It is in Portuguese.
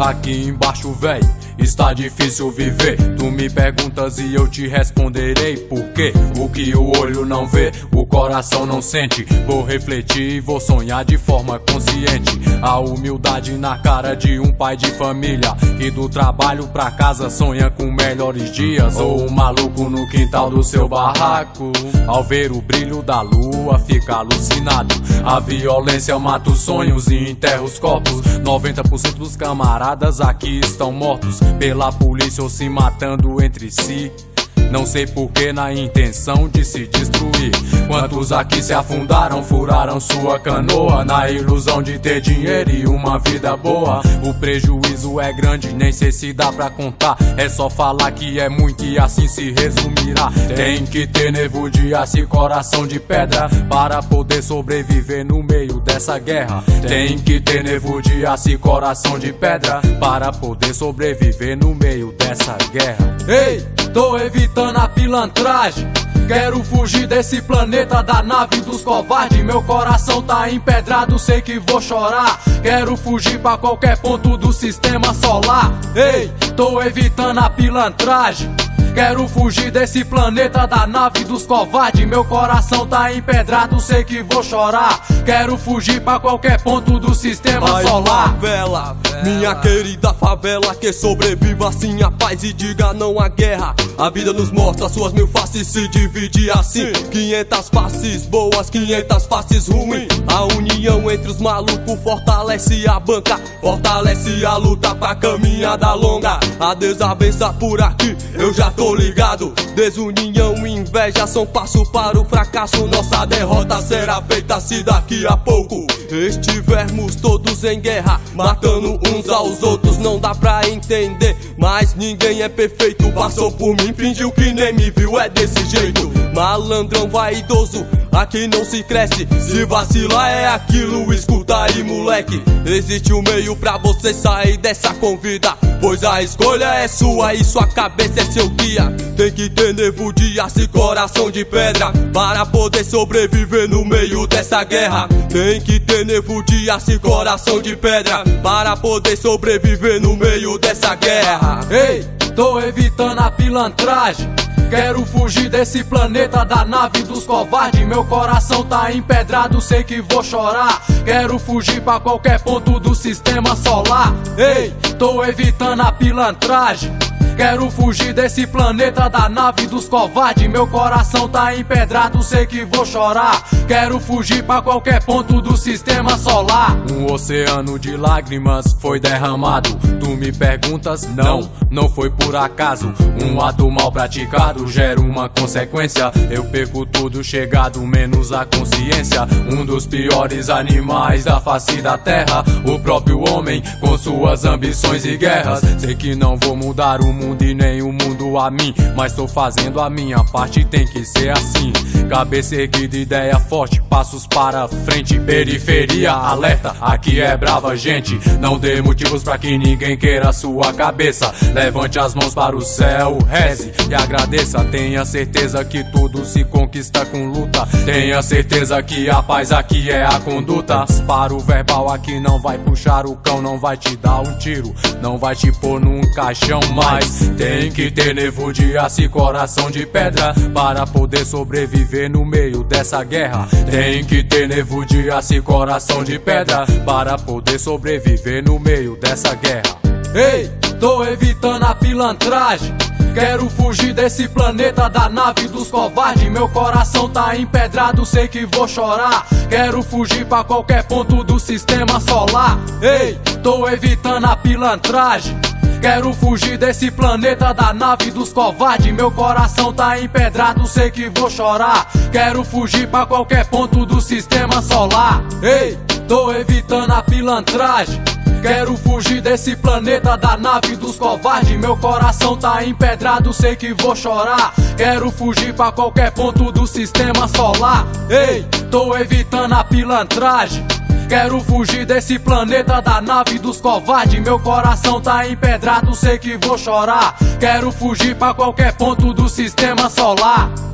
Aqui embaixo, véi, está difícil viver. Tu me perguntas e eu te responderei por quê. O que o olho não vê, o coração não sente. Vou refletir e vou sonhar de forma consciente. A humildade na cara de um pai de família que do trabalho pra casa sonha com melhores dias. Ou um maluco no quintal do seu barraco, ao ver o brilho da lua fica alucinado. A violência mata os sonhos e enterra os corpos. 90% dos camaradas aqui estão mortos pela polícia ou se matando entre si. Não sei porquê, na intenção de se destruir. Quantos aqui se afundaram, furaram sua canoa na ilusão de ter dinheiro e uma vida boa. O prejuízo é grande, nem sei se dá pra contar. É só falar que é muito e assim se resumirá. Tem que ter nervo de aço e coração de pedra para poder sobreviver no meio dessa guerra. Tem que ter nervo de aço e coração de pedra para poder sobreviver no meio dessa guerra. Ei! Tô evitando a pilantragem, quero fugir desse planeta da nave dos covardes. Meu coração tá empedrado, sei que vou chorar. Quero fugir pra qualquer ponto do sistema solar. Ei, tô evitando a pilantragem, quero fugir desse planeta da nave dos covardes. Meu coração tá empedrado, sei que vou chorar. Quero fugir pra qualquer ponto do sistema solar. Favela, minha querida favela, que sobreviva assim a paz e diga não à guerra. A vida nos mostra suas mil faces, se divide assim: 500 faces boas, 500 faces ruins. A união entre os malucos fortalece a banca, fortalece a luta pra caminhada longa. A desavença por aqui, eu já tô ligado. Desunião e inveja são passo para o fracasso. Nossa derrota será feita se daqui a pouco estivermos todos em guerra, matando uns aos outros. Não dá pra entender, mas ninguém é perfeito. Passou por mim, fingiu que nem me viu, é desse jeito. Malandrão vaidoso, aqui não se cresce. Se vacilar é aquilo, escuta aí moleque. Existe um meio pra você sair dessa convida, pois a escolha é sua e sua cabeça é seu guia. Tem que ter nervo de aço e coração de pedra para poder sobreviver no meio dessa guerra. Tem que ter nervo de aço e coração de pedra para poder sobreviver no meio dessa guerra. Ei, tô evitando a pilantragem, quero fugir desse planeta da nave dos covardes. Meu coração tá empedrado, sei que vou chorar. Quero fugir pra qualquer ponto do sistema solar. Ei, tô evitando a pilantragem, quero fugir desse planeta da nave dos covardes. Meu coração tá empedrado, sei que vou chorar. Quero fugir pra qualquer ponto do sistema solar. Um oceano de lágrimas foi derramado. Tu me perguntas? Não, não foi por acaso. Um ato mal praticado gera uma consequência. Eu perco tudo chegado, menos a consciência. Um dos piores animais da face da terra, o próprio homem com suas ambições e guerras. Sei que não vou mudar o mundo e nem o mundo a mim, mas tô fazendo a minha parte, tem que ser assim. Cabeça erguida, ideia forte, passos para frente. Periferia, alerta, aqui é brava gente. Não dê motivos pra que ninguém queira sua cabeça. Levante as mãos para o céu, reze e agradeça. Tenha certeza que tudo se conquista com luta. Tenha certeza que a paz aqui é a conduta. Para o verbal aqui não vai puxar o cão, não vai te dar um tiro, não vai te pôr num caixão mais. Tem que ter nervo de aço e coração de pedra para poder sobreviver no meio dessa guerra. Tem que ter nervo de aço e coração de pedra para poder sobreviver no meio dessa guerra. Ei, tô evitando a pilantragem, quero fugir desse planeta da nave dos covardes. Meu coração tá empedrado, sei que vou chorar. Quero fugir pra qualquer ponto do sistema solar. Ei, tô evitando a pilantragem, quero fugir desse planeta da nave dos covardes. Meu coração tá empedrado, sei que vou chorar. Quero fugir pra qualquer ponto do sistema solar. Ei, tô evitando a pilantragem, quero fugir desse planeta da nave dos covardes. Meu coração tá empedrado, sei que vou chorar. Quero fugir pra qualquer ponto do sistema solar. Ei, tô evitando a pilantragem, quero fugir desse planeta da nave dos covardes. Meu coração tá empedrado, sei que vou chorar. Quero fugir pra qualquer ponto do sistema solar.